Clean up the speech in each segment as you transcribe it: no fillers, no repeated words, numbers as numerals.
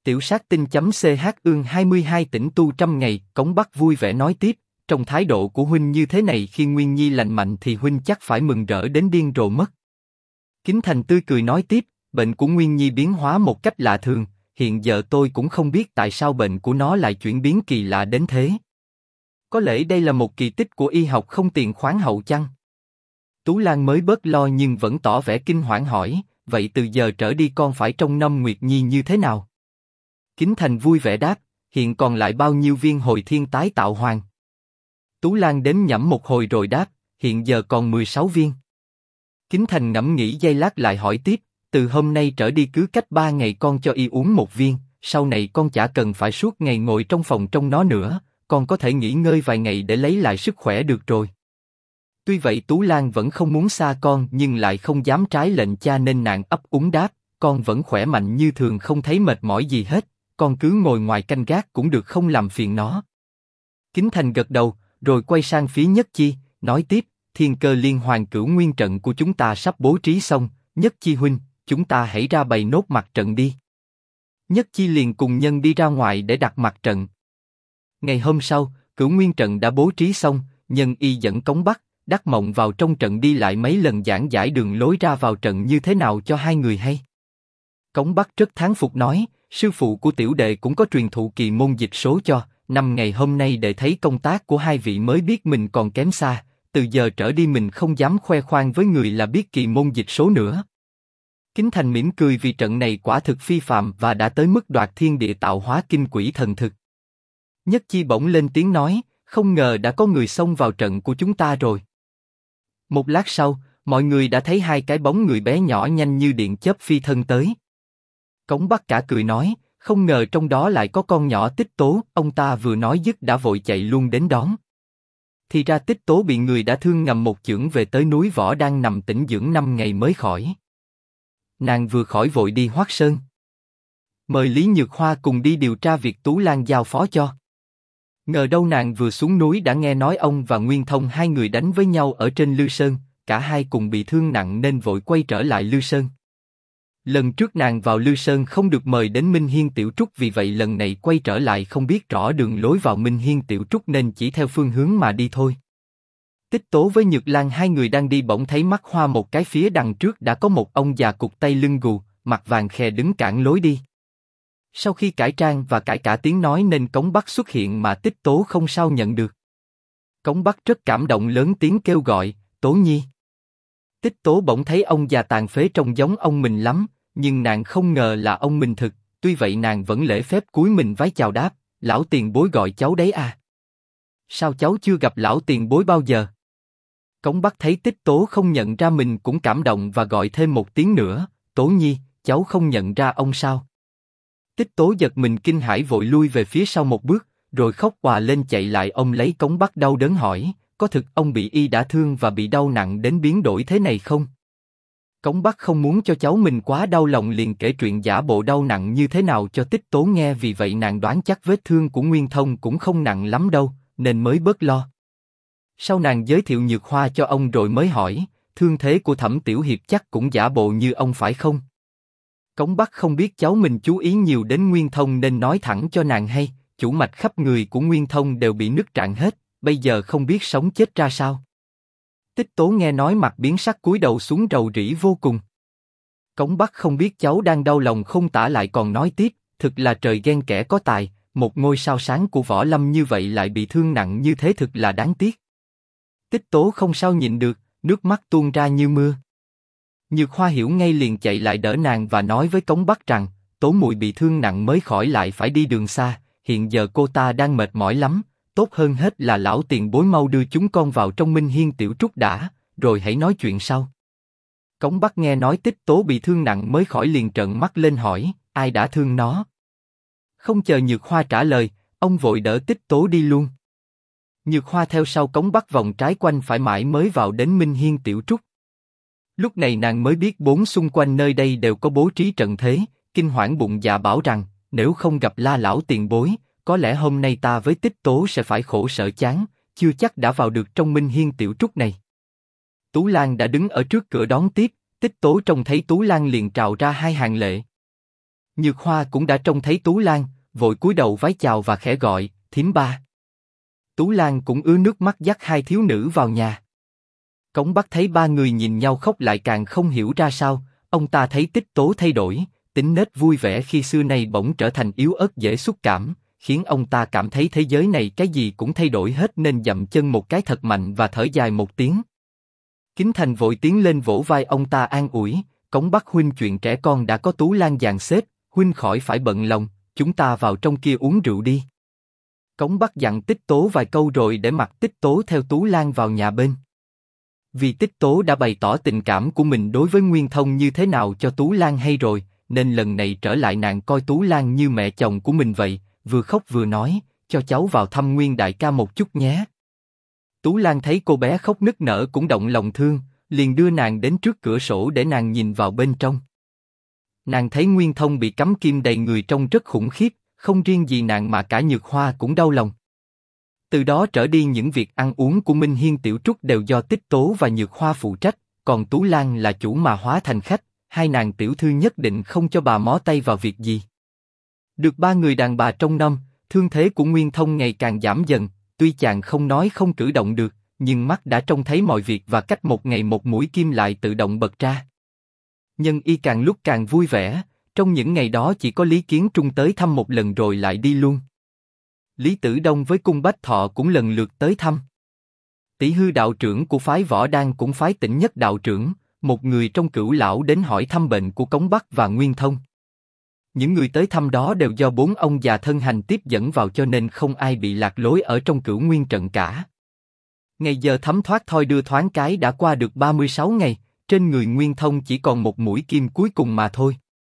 Tiểu sát tinh.ch ương 22 tỉnh tu trăm ngày, Cống Bắc vui vẻ nói tiếp, trong thái độ của huynh như thế này khi Nguyên Nhi lành mạnh thì huynh chắc phải mừng rỡ đến điên rồ mất. Kính Thành tươi cười nói tiếp, bệnh của Nguyên Nhi biến hóa một cách lạ thường, hiện giờ tôi cũng không biết tại sao bệnh của nó lại chuyển biến kỳ lạ đến thế. Có lẽ đây là một kỳ tích của y học không tiền khoáng hậu chăng? Tú Lan mới bớt lo nhưng vẫn tỏ vẻ kinh hoảng hỏi, vậy từ giờ trở đi con phải trông nom Nguyệt Nhi như thế nào? Kính Thành vui vẻ đáp, hiện còn lại bao nhiêu viên hồi thiên tái tạo hoàng? Tú Lan đếm nhẩm một hồi rồi đáp, hiện giờ còn 16 viên. Kính Thành ngẫm nghĩ giây lát lại hỏi tiếp, từ hôm nay trở đi cứ cách 3 ngày con cho y uống một viên, sau này con chả cần phải suốt ngày ngồi trong phòng trông nó nữa, con có thể nghỉ ngơi vài ngày để lấy lại sức khỏe được rồi. Tuy vậy Tú Lan vẫn không muốn xa con nhưng lại không dám trái lệnh cha nên nàng ấp úng đáp, con vẫn khỏe mạnh như thường không thấy mệt mỏi gì hết, con cứ ngồi ngoài canh gác cũng được không làm phiền nó. Kính Thành gật đầu, rồi quay sang phía Nhất Chi, nói tiếp, thiên cơ liên hoàn cửu nguyên trận của chúng ta sắp bố trí xong, Nhất Chi huynh, chúng ta hãy ra bày nốt mặt trận đi. Nhất Chi liền cùng nhân đi ra ngoài để đặt mặt trận. Ngày hôm sau, cửu nguyên trận đã bố trí xong, nhân y dẫn Cống Bắc, Đắc Mộng vào trong trận đi lại mấy lần giảng giải đường lối ra vào trận như thế nào cho hai người hay. Cống Bắc rất thán phục nói, sư phụ của tiểu đệ cũng có truyền thụ kỳ môn dịch số cho, 5 ngày hôm nay đệ thấy công tác của hai vị mới biết mình còn kém xa, từ giờ trở đi mình không dám khoe khoang với người là biết kỳ môn dịch số nữa. Kính Thành mỉm cười vì trận này quả thực phi phàm và đã tới mức đoạt thiên địa tạo hóa kinh quỷ thần thực. Nhất Chi bỗng lên tiếng nói, không ngờ đã có người xông vào trận của chúng ta rồi. Một lát sau, mọi người đã thấy hai cái bóng người bé nhỏ nhanh như điện chớp phi thân tới. Cống Bắc cả cười nói, không ngờ trong đó lại có con nhỏ Tích Tố, ông ta vừa nói dứt đã vội chạy luôn đến đón. Thì ra Tích Tố bị người đã thương ngầm một chưởng về tới núi Võ đang nằm tĩnh dưỡng 5 ngày mới khỏi. Nàng vừa khỏi vội đi Hoắc Sơn. Mời Lý Nhược Hoa cùng đi điều tra việc Tú Lan giao phó cho. Ngờ đâu nàng vừa xuống núi đã nghe nói ông và Nguyên Thông hai người đánh với nhau ở trên Lư Sơn, cả hai cùng bị thương nặng nên vội quay trở lại Lư Sơn. Lần trước nàng vào Lư Sơn không được mời đến Minh Hiên Tiểu Trúc vì vậy lần này quay trở lại không biết rõ đường lối vào Minh Hiên Tiểu Trúc nên chỉ theo phương hướng mà đi thôi. Tích Tố với Nhược Lan hai người đang đi bỗng thấy mắt hoa một cái phía đằng trước đã có một ông già cụt tay lưng gù, mặt vàng khè đứng cản lối đi. Sau khi cải trang và cải cả tiếng nói nên Cống Bắc xuất hiện mà Tích Tố không sao nhận được. Cống Bắc rất cảm động lớn tiếng kêu gọi, Tố Nhi. Tích Tố bỗng thấy ông già tàn phế trông giống ông mình lắm, nhưng nàng không ngờ là ông mình thực, tuy vậy nàng vẫn lễ phép cúi mình vái chào đáp, lão tiền bối gọi cháu đấy à? Sao cháu chưa gặp lão tiền bối bao giờ? Cống Bắc thấy Tích Tố không nhận ra mình cũng cảm động và gọi thêm một tiếng nữa, Tố Nhi, cháu không nhận ra ông sao? Tích Tố giật mình kinh hãi vội lui về phía sau một bước, rồi khóc òa lên chạy lại ôm lấy Cống Bắc đau đớn hỏi, có thực ông bị y đã thương và bị đau nặng đến biến đổi thế này không? Cống Bắc không muốn cho cháu mình quá đau lòng liền kể chuyện giả bộ đau nặng như thế nào cho Tích Tố nghe vì vậy nàng đoán chắc vết thương của Nguyên Thông cũng không nặng lắm đâu, nên mới bớt lo. Sau nàng giới thiệu Nhược Hoa cho ông rồi mới hỏi, thương thế của Thẩm Tiểu Hiệp chắc cũng giả bộ như ông phải không? Cống Bắc không biết cháu mình chú ý nhiều đến Nguyên Thông nên nói thẳng cho nàng hay, chủ mạch khắp người của Nguyên Thông đều bị nứt rạn hết, bây giờ không biết sống chết ra sao. Tích Tố nghe nói mặt biến sắc cúi đầu xuống rầu rĩ vô cùng. Cống Bắc không biết cháu đang đau lòng không tả lại còn nói tiếp, thực là trời ghen kẻ có tài, một ngôi sao sáng của võ lâm như vậy lại bị thương nặng như thế thực là đáng tiếc. Tích Tố không sao nhịn được, nước mắt tuôn ra như mưa. Nhược Hoa hiểu ngay liền chạy lại đỡ nàng và nói với Cống Bắc rằng, Tố muội bị thương nặng mới khỏi lại phải đi đường xa, hiện giờ cô ta đang mệt mỏi lắm, tốt hơn hết là lão tiền bối mau đưa chúng con vào trong Minh Hiên Tiểu Trúc đã, rồi hãy nói chuyện sau. Cống Bắc nghe nói Tích Tố bị thương nặng mới khỏi liền trợn mắt lên hỏi, ai đã thương nó? Không chờ Nhược Hoa trả lời, ông vội đỡ Tích Tố đi luôn. Nhược Hoa theo sau Cống Bắc vòng trái quanh phải mãi mới vào đến Minh Hiên Tiểu Trúc. Lúc này nàng mới biết bốn xung quanh nơi đây đều có bố trí trận thế, kinh hoảng bụng dạ bảo rằng, nếu không gặp La lão tiền bối, có lẽ hôm nay ta với Tích Tố sẽ phải khổ sở chán, chưa chắc đã vào được trong Minh Hiên Tiểu Trúc này. Tú Lan đã đứng ở trước cửa đón tiếp, Tích Tố trông thấy Tú Lan liền trào ra hai hàng lệ. Nhược Hoa cũng đã trông thấy Tú Lan, vội cúi đầu vái chào và khẽ gọi, thím ba. Tú Lan cũng ứa nước mắt dắt hai thiếu nữ vào nhà. Cống Bắc thấy ba người nhìn nhau khóc lại càng không hiểu ra sao, ông ta thấy Tích Tố thay đổi, tính nết vui vẻ khi xưa nay bỗng trở thành yếu ớt dễ xúc cảm, khiến ông ta cảm thấy thế giới này cái gì cũng thay đổi hết nên dậm chân một cái thật mạnh và thở dài một tiếng. Kính Thành vội tiến lên vỗ vai ông ta an ủi, Cống Bắc huynh chuyện trẻ con đã có Tú Lan dàn xếp, huynh khỏi phải bận lòng, chúng ta vào trong kia uống rượu đi. Cống Bắc dặn Tích Tố vài câu rồi để mặc Tích Tố theo Tú Lan vào nhà bên. Vì Tích Tố đã bày tỏ tình cảm của mình đối với Nguyên Thông như thế nào cho Tú Lan hay rồi, nên lần này trở lại nàng coi Tú Lan như mẹ chồng của mình vậy, vừa khóc vừa nói, cho cháu vào thăm Nguyên đại ca một chút nhé. Tú Lan thấy cô bé khóc nức nở cũng động lòng thương, liền đưa nàng đến trước cửa sổ để nàng nhìn vào bên trong. Nàng thấy Nguyên Thông bị cắm kim đầy người trông rất khủng khiếp, không riêng gì nàng mà cả Nhược Hoa cũng đau lòng. Từ đó trở đi những việc ăn uống của Minh Hiên Tiểu Trúc đều do Tích Tố và Nhược Hoa phụ trách, còn Tú Lan là chủ mà hóa thành khách, hai nàng tiểu thư nhất định không cho bà mó tay vào việc gì. Được ba người đàn bà trông nom, thương thế của Nguyên Thông ngày càng giảm dần, tuy chàng không nói không cử động được, nhưng mắt đã trông thấy mọi việc và cách một ngày một mũi kim lại tự động bật ra. Nhân y càng lúc càng vui vẻ, trong những ngày đó chỉ có Lý Kiến Trung tới thăm một lần rồi lại đi luôn. Lý Tử Đông với Cung Bách Thọ cũng lần lượt tới thăm. Tỷ Hư đạo trưởng của phái Võ Đan cũng phái Tỉnh Nhất đạo trưởng, một người trong Cửu lão đến hỏi thăm bệnh của Cống Bắc và Nguyên Thông. Những người tới thăm đó đều do bốn ông già thân hành tiếp dẫn vào cho nên không ai bị lạc lối ở trong Cửu Nguyên trận cả. Ngày giờ thấm thoát thoi đưa thoáng cái đã qua được 36 ngày, trên người Nguyên Thông chỉ còn một mũi kim cuối cùng mà thôi.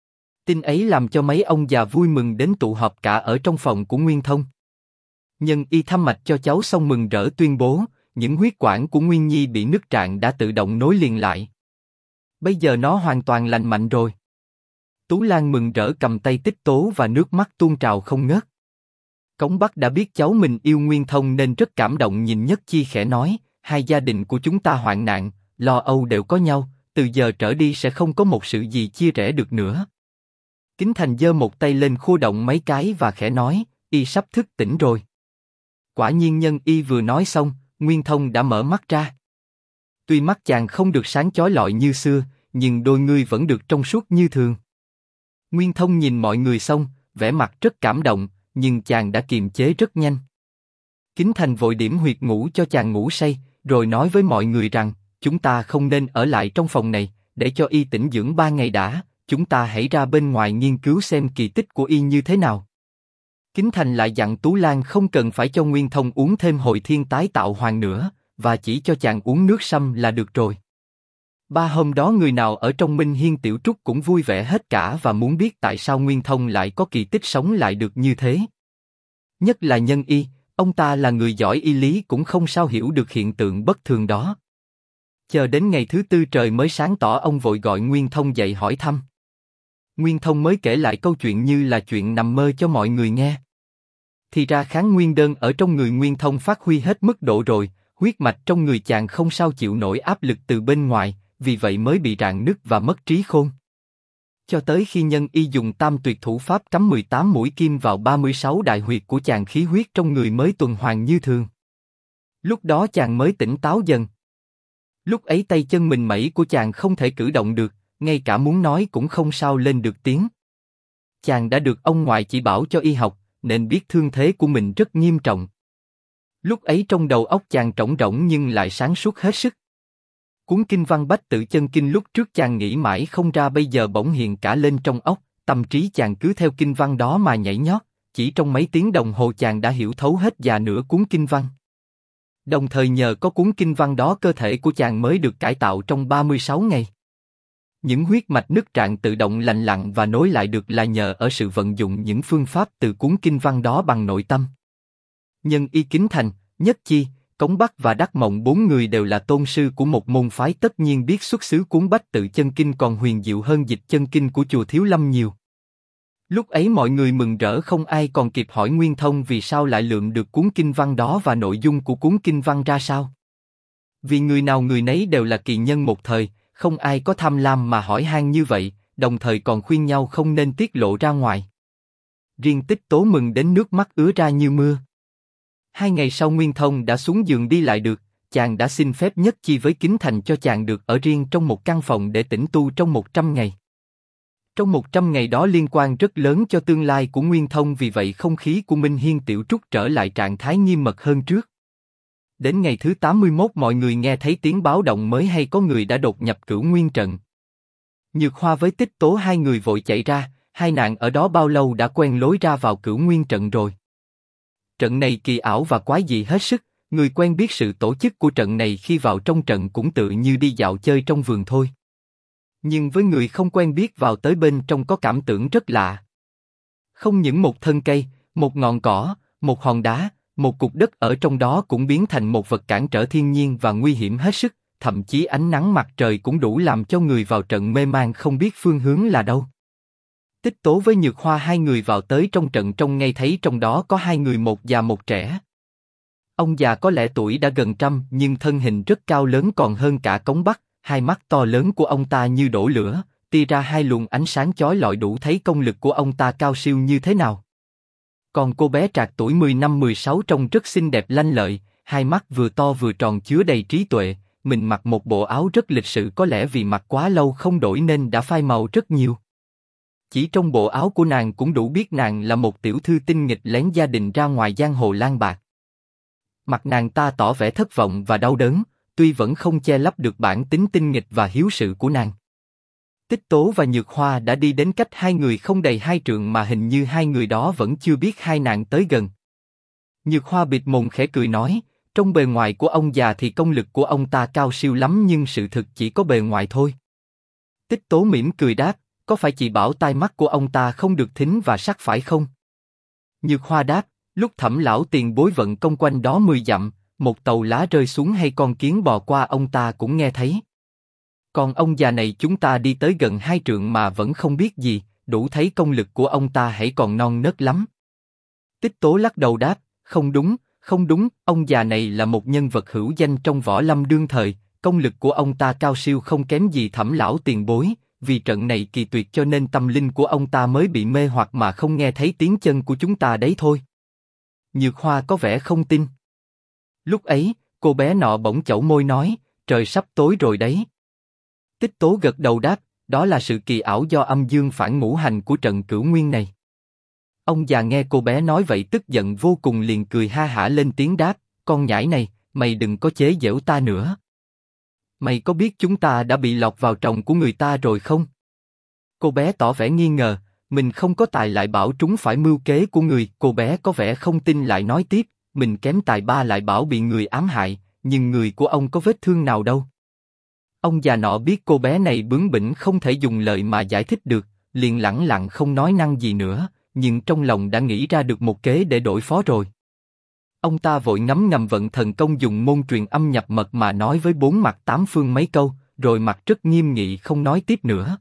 Tin ấy làm cho mấy ông già vui mừng đến tụ họp cả ở trong phòng của Nguyên Thông. Nhân y thăm mạch cho cháu xong mừng rỡ tuyên bố, những huyết quản của Nguyên Nhi bị nứt rạn đã tự động nối liền lại. Bây giờ nó hoàn toàn lành mạnh rồi. Tú Lan mừng rỡ cầm tay Tích Tố và nước mắt tuôn trào không ngớt. Cống Bắc đã biết cháu mình yêu Nguyên Thông nên rất cảm động nhìn Nhất Chi khẽ nói, hai gia đình của chúng ta hoạn nạn, lo âu đều có nhau, từ giờ trở đi sẽ không có một sự gì chia rẽ được nữa. Kính Thành giơ một tay lên khua động mấy cái và khẽ nói, y sắp thức tỉnh rồi. Quả nhiên nhân y vừa nói xong, Nguyên Thông đã mở mắt ra. Tuy mắt chàng không được sáng chói lọi như xưa, nhưng đôi ngươi vẫn được trong suốt như thường. Nguyên Thông nhìn mọi người xong, vẻ mặt rất cảm động, nhưng chàng đã kiềm chế rất nhanh. Kính Thành vội điểm huyệt ngủ cho chàng ngủ say, rồi nói với mọi người rằng, chúng ta không nên ở lại trong phòng này, để cho y tĩnh dưỡng 3 ngày đã, chúng ta hãy ra bên ngoài nghiên cứu xem kỳ tích của y như thế nào. Kính Thành lại dặn Tú Lan không cần phải cho Nguyên Thông uống thêm hồi thiên tái tạo hoàng nữa, và chỉ cho chàng uống nước sâm là được rồi. Ba hôm đó người nào ở trong Minh Hiên Tiểu Trúc cũng vui vẻ hết cả và muốn biết tại sao Nguyên Thông lại có kỳ tích sống lại được như thế. Nhất là nhân y, ông ta là người giỏi y lý cũng không sao hiểu được hiện tượng bất thường đó. Chờ đến ngày thứ tư trời mới sáng tỏ ông vội gọi Nguyên Thông dậy hỏi thăm. Nguyên Thông mới kể lại câu chuyện như là chuyện nằm mơ cho mọi người nghe. Thì ra kháng nguyên đơn ở trong người Nguyên Thông phát huy hết mức độ rồi, huyết mạch trong người chàng không sao chịu nổi áp lực từ bên ngoài, vì vậy mới bị rạn nứt và mất trí khôn. Cho tới khi nhân y dùng tam tuyệt thủ pháp cắm 18 mũi kim vào 36 đại huyệt của chàng, khí huyết trong người mới tuần hoàn như thường. Lúc đó chàng mới tỉnh táo dần. Lúc ấy tay chân mình mẩy của chàng không thể cử động được, ngay cả muốn nói cũng không sao lên được tiếng. Chàng đã được ông ngoại chỉ bảo cho y học, nên biết thương thế của mình rất nghiêm trọng. Lúc ấy trong đầu óc chàng trống rỗng nhưng lại sáng suốt hết sức. Cuốn kinh văn Bách Tự Chân Kinh lúc trước chàng nghĩ mãi không ra bây giờ bỗng hiện cả lên trong óc, tâm trí chàng cứ theo kinh văn đó mà nhảy nhót, chỉ trong mấy tiếng đồng hồ chàng đã hiểu thấu hết già nửa cuốn kinh văn. Đồng thời nhờ có cuốn kinh văn đó cơ thể của chàng mới được cải tạo trong 36 ngày. Những huyết mạch nứt rạn tự động lành lặn và nối lại được là nhờ ở sự vận dụng những phương pháp từ cuốn kinh văn đó bằng nội tâm. Nhân y Kính Thành, Nhất Chi, Cống Bắc và Đắc Mộng bốn người đều là tôn sư của một môn phái tất nhiên biết xuất xứ cuốn Bách Tự Chân Kinh còn huyền diệu hơn Dịch Chân Kinh của chùa Thiếu Lâm nhiều. Lúc ấy mọi người mừng rỡ không ai còn kịp hỏi Nguyên Thông vì sao lại lượm được cuốn kinh văn đó và nội dung của cuốn kinh văn ra sao. Vì người nào người nấy đều là kỳ nhân một thời, không ai có tham lam mà hỏi han như vậy, đồng thời còn khuyên nhau không nên tiết lộ ra ngoài. Riêng Tích Tố mừng đến nước mắt ứa ra như mưa. 2 ngày sau Nguyên Thông đã xuống giường đi lại được, chàng đã xin phép nhất chi với Kính Thành cho chàng được ở riêng trong một căn phòng để tĩnh tu trong 100 ngày. Trong 100 ngày đó liên quan rất lớn cho tương lai của Nguyên Thông, vì vậy không khí của Minh Hiên Tiểu Trúc trở lại trạng thái nghiêm mật hơn trước. Đến ngày thứ 81 mọi người nghe thấy tiếng báo động mới hay có người đã đột nhập Cửu Nguyên trận. Nhược Hoa với Tích Tố hai người vội chạy ra, hai nàng ở đó bao lâu đã quen lối ra vào Cửu Nguyên trận rồi. Trận này kỳ ảo và quái dị hết sức, người quen biết sự tổ chức của trận này khi vào trong trận cũng tự như đi dạo chơi trong vườn thôi. Nhưng với người không quen biết vào tới bên trong có cảm tưởng rất lạ. Không những một thân cây, một ngọn cỏ, một hòn đá, một cục đất ở trong đó cũng biến thành một vật cản trở thiên nhiên và nguy hiểm hết sức, thậm chí ánh nắng mặt trời cũng đủ làm cho người vào trận mê man không biết phương hướng là đâu. Tích Tố với Nhược Hoa hai người vào tới trong trận trông ngay thấy trong đó có hai người, một già một trẻ. Ông già có lẽ tuổi đã gần trăm nhưng thân hình rất cao lớn còn hơn cả Cống Bắc, hai mắt to lớn của ông ta như đổ lửa, tia ra hai luồng ánh sáng chói lọi đủ thấy công lực của ông ta cao siêu như thế nào. Còn cô bé trạc tuổi 15-16 trông rất xinh đẹp lanh lợi, hai mắt vừa to vừa tròn chứa đầy trí tuệ, mình mặc một bộ áo rất lịch sự, có lẽ vì mặc quá lâu không đổi nên đã phai màu rất nhiều. Chỉ trong bộ áo của nàng cũng đủ biết nàng là một tiểu thư tinh nghịch lén gia đình ra ngoài giang hồ lang bạc. Mặt nàng ta tỏ vẻ thất vọng và đau đớn, tuy vẫn không che lấp được bản tính tinh nghịch và hiếu sự của nàng. Tích Tố và Nhược Hoa đã đi đến cách hai người không đầy 2 trượng mà hình như hai người đó vẫn chưa biết hai nàng tới gần. Nhược Hoa bịt mồm khẽ cười nói, trong bề ngoài của ông già thì công lực của ông ta cao siêu lắm nhưng sự thực chỉ có bề ngoài thôi. Tích Tố mỉm cười đáp, có phải chị bảo tai mắt của ông ta không được thính và sắc phải không? Nhược Hoa đáp, lúc Thẩm lão tiền bối vận công quanh đó 10 dặm, một tàu lá rơi xuống hay con kiến bò qua ông ta cũng nghe thấy. Còn ông già này chúng ta đi tới gần 2 trượng mà vẫn không biết gì, đủ thấy công lực của ông ta hãy còn non nớt lắm. Tích Tố lắc đầu đáp, không đúng, không đúng, ông già này là một nhân vật hữu danh trong võ lâm đương thời, công lực của ông ta cao siêu không kém gì Thẩm lão tiền bối, vì trận này kỳ tuyệt cho nên tâm linh của ông ta mới bị mê hoặc mà không nghe thấy tiếng chân của chúng ta đấy thôi. Nhược Hoa có vẻ không tin. Lúc ấy, cô bé nọ bỗng chẩu môi nói, trời sắp tối rồi đấy. Tích Tố gật đầu đáp, đó là sự kỳ ảo do âm dương phản ngũ hành của trận Cửu Nguyên này. Ông già nghe cô bé nói vậy tức giận vô cùng liền cười ha hả lên tiếng đáp, con nhãi này, mày đừng có chế giễu ta nữa. Mày có biết chúng ta đã bị lọt vào tròng của người ta rồi không? Cô bé tỏ vẻ nghi ngờ, mình không có tài lại bảo trúng phải mưu kế của người. Cô bé có vẻ không tin lại nói tiếp, mình kém tài ba lại bảo bị người ám hại, nhưng người của ông có vết thương nào đâu. Ông già nọ biết cô bé này bướng bỉnh không thể dùng lời mà giải thích được, liền lẳng lặng không nói năng gì nữa, nhưng trong lòng đã nghĩ ra được một kế để đối phó rồi. Ông ta vội ngấm ngầm vận thần công dùng môn truyền âm nhập mật mà nói với 4 mặt 8 phương mấy câu, rồi mặt rất nghiêm nghị không nói tiếp nữa.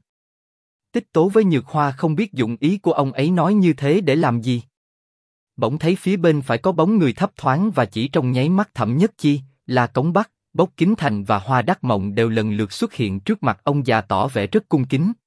Tích Tố với Nhược Hoa không biết dụng ý của ông ấy nói như thế để làm gì. Bỗng thấy phía bên phải có bóng người thấp thoáng và chỉ trong nháy mắt Thẩm Nhất Chi, là Cống Bắc, Bốc Kính Thành và Hoa Đắc Mộng đều lần lượt xuất hiện trước mặt ông già tỏ vẻ rất cung kính.